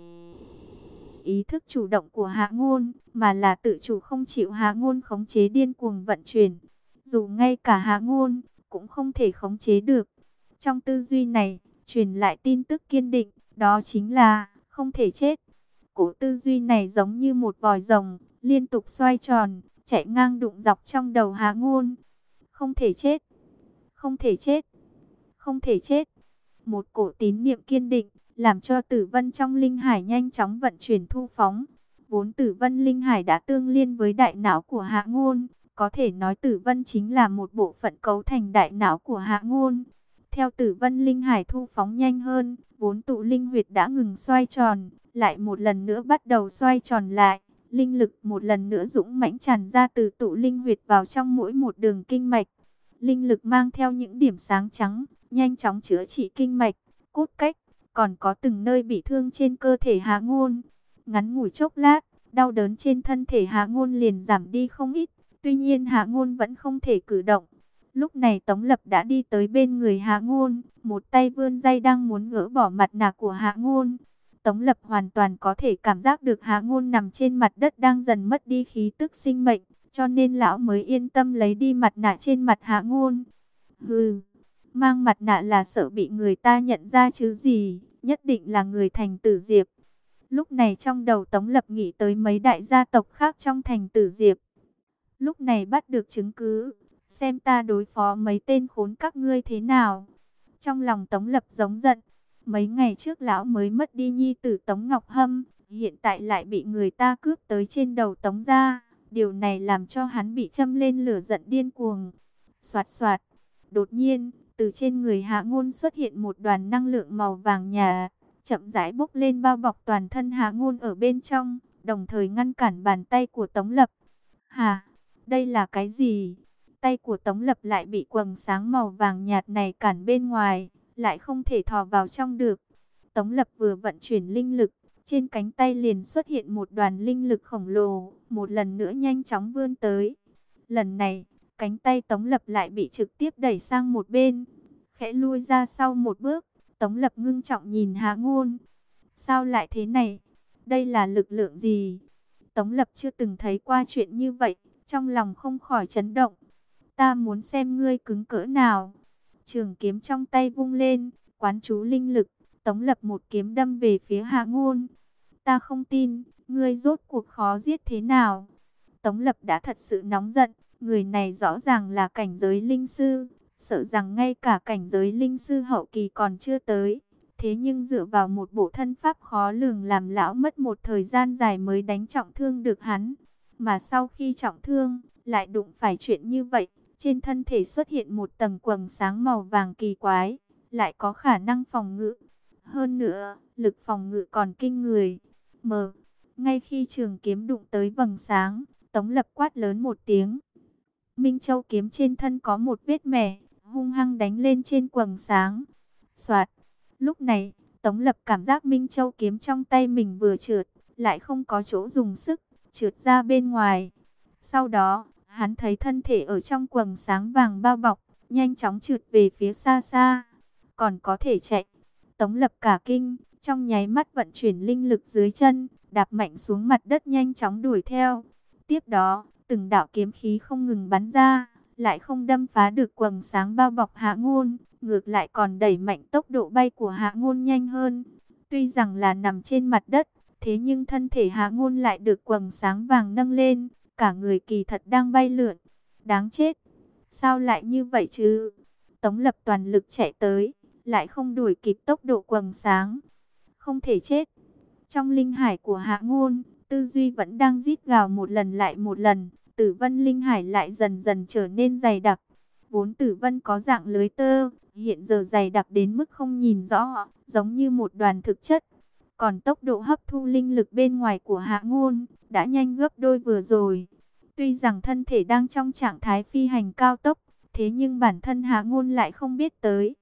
ý thức chủ động của Hạ Ngôn, mà là tự chủ không chịu Hạ Ngôn khống chế điên cuồng vận chuyển. Dù ngay cả Hạ Ngôn cũng không thể khống chế được. Trong tư duy này, truyền lại tin tức kiên định, đó chính là không thể chết. Cổ tư duy này giống như một vòi rồng, liên tục xoay tròn, chạy ngang đụng dọc trong đầu Hạ Ngôn. Không thể chết, không thể chết, không thể chết. Một cổ tín niệm kiên định, làm cho tử vân trong linh hải nhanh chóng vận chuyển thu phóng. Vốn tử vân linh hải đã tương liên với đại não của Hạ Ngôn, có thể nói tử vân chính là một bộ phận cấu thành đại não của Hạ Ngôn. Theo tử vân linh hải thu phóng nhanh hơn, vốn tụ linh huyệt đã ngừng xoay tròn, lại một lần nữa bắt đầu xoay tròn lại. Linh lực một lần nữa dũng mãnh tràn ra từ tụ linh huyệt vào trong mỗi một đường kinh mạch. Linh lực mang theo những điểm sáng trắng, nhanh chóng chữa trị kinh mạch, cốt cách, còn có từng nơi bị thương trên cơ thể Hạ Ngôn. Ngắn ngủi chốc lát, đau đớn trên thân thể Hạ Ngôn liền giảm đi không ít, tuy nhiên Hạ Ngôn vẫn không thể cử động. Lúc này Tống Lập đã đi tới bên người Hạ Ngôn, một tay vươn dây đang muốn gỡ bỏ mặt nạ của Hạ Ngôn. Tống Lập hoàn toàn có thể cảm giác được Hạ Ngôn nằm trên mặt đất đang dần mất đi khí tức sinh mệnh, cho nên lão mới yên tâm lấy đi mặt nạ trên mặt Hạ Ngôn. Hừ, mang mặt nạ là sợ bị người ta nhận ra chứ gì, nhất định là người thành Tử Diệp. Lúc này trong đầu Tống Lập nghĩ tới mấy đại gia tộc khác trong thành Tử Diệp. Lúc này bắt được chứng cứ, xem ta đối phó mấy tên khốn các ngươi thế nào. Trong lòng Tống Lập giống giận, mấy ngày trước lão mới mất đi nhi tử Tống Ngọc Hâm, hiện tại lại bị người ta cướp tới trên đầu Tống gia. Điều này làm cho hắn bị châm lên lửa giận điên cuồng. Soạt soạt, đột nhiên, từ trên người Hạ Ngôn xuất hiện một đoàn năng lượng màu vàng nhạt, chậm rãi bốc lên bao bọc toàn thân Hạ Ngôn ở bên trong, đồng thời ngăn cản bàn tay của Tống Lập. Hả? Đây là cái gì? Tay của Tống Lập lại bị quầng sáng màu vàng nhạt này cản bên ngoài, lại không thể thò vào trong được. Tống Lập vừa vận chuyển linh lực, trên cánh tay liền xuất hiện một đoàn linh lực khổng lồ, một lần nữa nhanh chóng vươn tới. Lần này, cánh tay Tống Lập lại bị trực tiếp đẩy sang một bên, khẽ lui ra sau một bước. Tống Lập ngưng trọng nhìn Hạ Ngôn. Sao lại thế này? Đây là lực lượng gì? Tống Lập chưa từng thấy qua chuyện như vậy, trong lòng không khỏi chấn động. Ta muốn xem ngươi cứng cỡ nào. Trường kiếm trong tay vung lên, quán chú linh lực, Tống Lập một kiếm đâm về phía Hạ Ngôn. Ta không tin, ngươi rốt cuộc khó giết thế nào? Tống Lập đã thật sự nóng giận, người này rõ ràng là cảnh giới linh sư, sợ rằng ngay cả cảnh giới linh sư hậu kỳ còn chưa tới. Thế nhưng dựa vào một bộ thân pháp khó lường làm lão mất một thời gian dài mới đánh trọng thương được hắn. Mà sau khi trọng thương, lại đụng phải chuyện như vậy. Trên thân thể xuất hiện một tầng quầng sáng màu vàng kỳ quái, lại có khả năng phòng ngự. Hơn nữa, lực phòng ngự còn kinh người. Ngay khi trường kiếm đụng tới vầng sáng, Tống Lập quát lớn một tiếng. Minh Châu kiếm trên thân có một vết mẻ, hung hăng đánh lên trên quầng sáng. Soạt. Lúc này, Tống Lập cảm giác Minh Châu kiếm trong tay mình vừa trượt, lại không có chỗ dùng sức, trượt ra bên ngoài. Sau đó, hắn thấy thân thể ở trong quầng sáng vàng bao bọc, nhanh chóng trượt về phía xa xa. Còn có thể chạy. Tống Lập cả kinh, trong nháy mắt vận chuyển linh lực dưới chân, đạp mạnh xuống mặt đất nhanh chóng đuổi theo. Tiếp đó, từng đạo kiếm khí không ngừng bắn ra, lại không đâm phá được quầng sáng bao bọc Hạ Ngôn, ngược lại còn đẩy mạnh tốc độ bay của Hạ Ngôn nhanh hơn. Tuy rằng là nằm trên mặt đất, thế nhưng thân thể Hạ Ngôn lại được quầng sáng vàng nâng lên, cả người kỳ thật đang bay lượn. Đáng chết! Sao lại như vậy chứ? Tống Lập toàn lực chạy tới, lại không đuổi kịp tốc độ quầng sáng. Không thể chết! Trong linh hải của Hạ Ngôn, tư duy vẫn đang rít gào một lần lại một lần. Tử vân linh hải lại dần dần trở nên dày đặc. Vốn tử vân có dạng lưới tơ, hiện giờ dày đặc đến mức không nhìn rõ, giống như một đoàn thực chất. Còn tốc độ hấp thu linh lực bên ngoài của Hạ Ngôn đã nhanh gấp đôi vừa rồi. Tuy rằng thân thể đang trong trạng thái phi hành cao tốc, thế nhưng bản thân Hạ Ngôn lại không biết tới.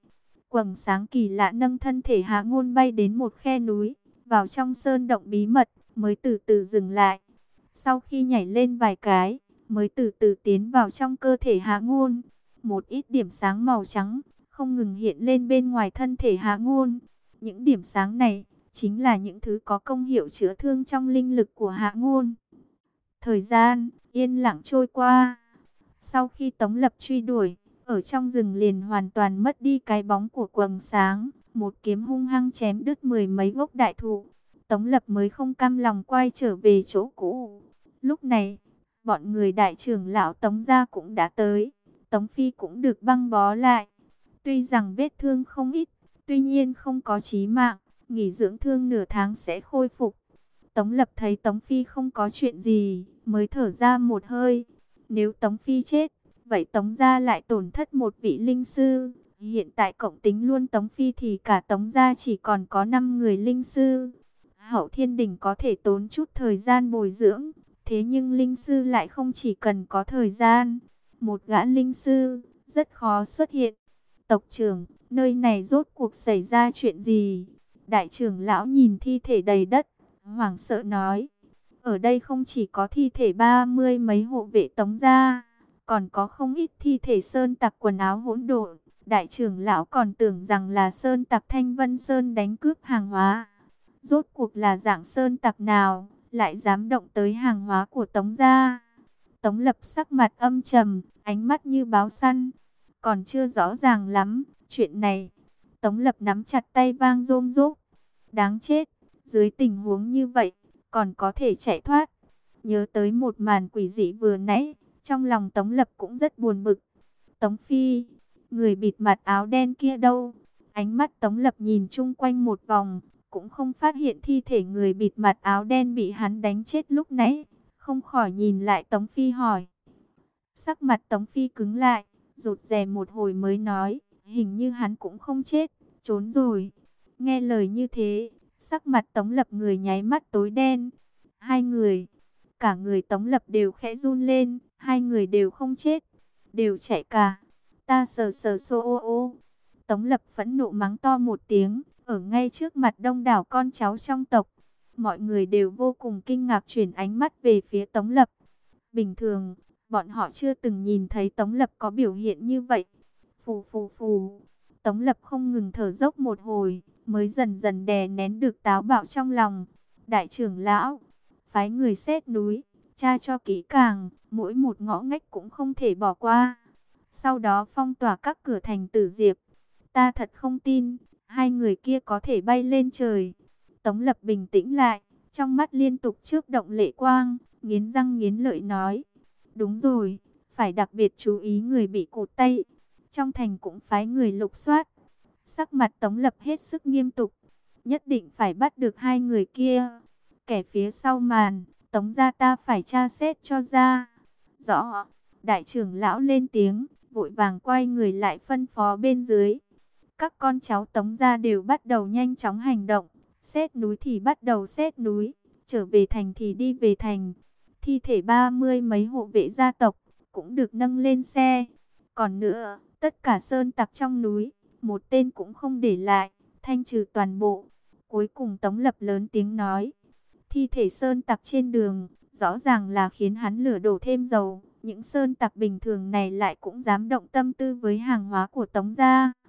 Quầng sáng kỳ lạ nâng thân thể Hạ Ngôn bay đến một khe núi, vào trong sơn động bí mật, mới từ từ dừng lại. Sau khi nhảy lên vài cái, mới từ từ tiến vào trong cơ thể Hạ Ngôn. Một ít điểm sáng màu trắng không ngừng hiện lên bên ngoài thân thể Hạ Ngôn. Những điểm sáng này chính là những thứ có công hiệu chữa thương trong linh lực của Hạ Ngôn. Thời gian yên lặng trôi qua. Sau khi Tống Lập truy đuổi, ở trong rừng liền hoàn toàn mất đi cái bóng của quầng sáng. Một kiếm hung hăng chém đứt mười mấy gốc đại thụ. Tống Lập mới không cam lòng quay trở về chỗ cũ. Lúc này, bọn người đại trưởng lão Tống gia cũng đã tới. Tống Phi cũng được băng bó lại. Tuy rằng vết thương không ít, tuy nhiên không có chí mạng. Nghỉ dưỡng thương nửa tháng sẽ khôi phục. Tống Lập thấy Tống Phi không có chuyện gì, mới thở ra một hơi. Nếu Tống Phi chết, vậy Tống gia lại tổn thất một vị linh sư. Hiện tại cộng tính luôn Tống Phi thì cả Tống gia chỉ còn có 5 người linh sư. Hậu Thiên Đỉnh có thể tốn chút thời gian bồi dưỡng, thế nhưng linh sư lại không chỉ cần có thời gian. Một gã linh sư rất khó xuất hiện. Tộc trưởng, nơi này rốt cuộc xảy ra chuyện gì? Đại trưởng lão nhìn thi thể đầy đất, hoảng sợ nói. Ở đây không chỉ có thi thể 30 mấy hộ vệ Tống gia, còn có không ít thi thể sơn tặc quần áo hỗn độn. Đại trưởng lão còn tưởng rằng là sơn tặc Thanh Vân Sơn đánh cướp hàng hóa. Rốt cuộc là dạng sơn tặc nào lại dám động tới hàng hóa của Tống gia? Tống Lập sắc mặt âm trầm, ánh mắt như báo săn. Còn chưa rõ ràng lắm chuyện này. Tống Lập nắm chặt tay vang rôm rốp. Đáng chết, dưới tình huống như vậy còn có thể chạy thoát. Nhớ tới một màn quỷ dị vừa nãy, trong lòng Tống Lập cũng rất buồn bực. Tống Phi, người bịt mặt áo đen kia đâu? Ánh mắt Tống Lập nhìn chung quanh một vòng, cũng không phát hiện thi thể người bịt mặt áo đen bị hắn đánh chết lúc nãy. Không khỏi nhìn lại Tống Phi hỏi. Sắc mặt Tống Phi cứng lại, rụt rè một hồi mới nói, hình như hắn cũng không chết, trốn rồi. Nghe lời như thế, sắc mặt Tống Lập người nháy mắt tối đen. Hai người, cả người Tống Lập đều khẽ run lên, hai người đều không chết, đều chạy cả. Ta sờ sờ xô ô ô. Tống Lập phẫn nộ mắng to một tiếng, ở ngay trước mặt đông đảo con cháu trong tộc. Mọi người đều vô cùng kinh ngạc chuyển ánh mắt về phía Tống Lập. Bình thường, bọn họ chưa từng nhìn thấy Tống Lập có biểu hiện như vậy. Phù phù phù. Tống Lập không ngừng thở dốc một hồi, mới dần dần đè nén được táo bạo trong lòng. Đại trưởng lão, phái người xét núi, tra cho kỹ càng, mỗi một ngõ ngách cũng không thể bỏ qua. Sau đó phong tỏa các cửa thành Tử Diệp. Ta thật không tin, hai người kia có thể bay lên trời. Tống Lập bình tĩnh lại, trong mắt liên tục chớp động lệ quang, nghiến răng nghiến lợi nói. Đúng rồi, phải đặc biệt chú ý người bị cụt tay. Trong thành cũng phái người lục soát. Sắc mặt Tống Lập hết sức nghiêm túc. Nhất định phải bắt được hai người kia. Kẻ phía sau màn, Tống gia ta phải tra xét cho ra. Rõ, đại trưởng lão lên tiếng, vội vàng quay người lại phân phó bên dưới. Các con cháu Tống gia đều bắt đầu nhanh chóng hành động. Xét núi thì bắt đầu xét núi, trở về thành thì đi về thành. Thi thể 30 mấy hộ vệ gia tộc cũng được nâng lên xe. Còn nữa, tất cả sơn tặc trong núi, một tên cũng không để lại, thanh trừ toàn bộ. Cuối cùng Tống Lập lớn tiếng nói, thi thể sơn tặc trên đường, rõ ràng là khiến hắn lửa đổ thêm dầu. Những sơn tặc bình thường này lại cũng dám động tâm tư với hàng hóa của Tống gia.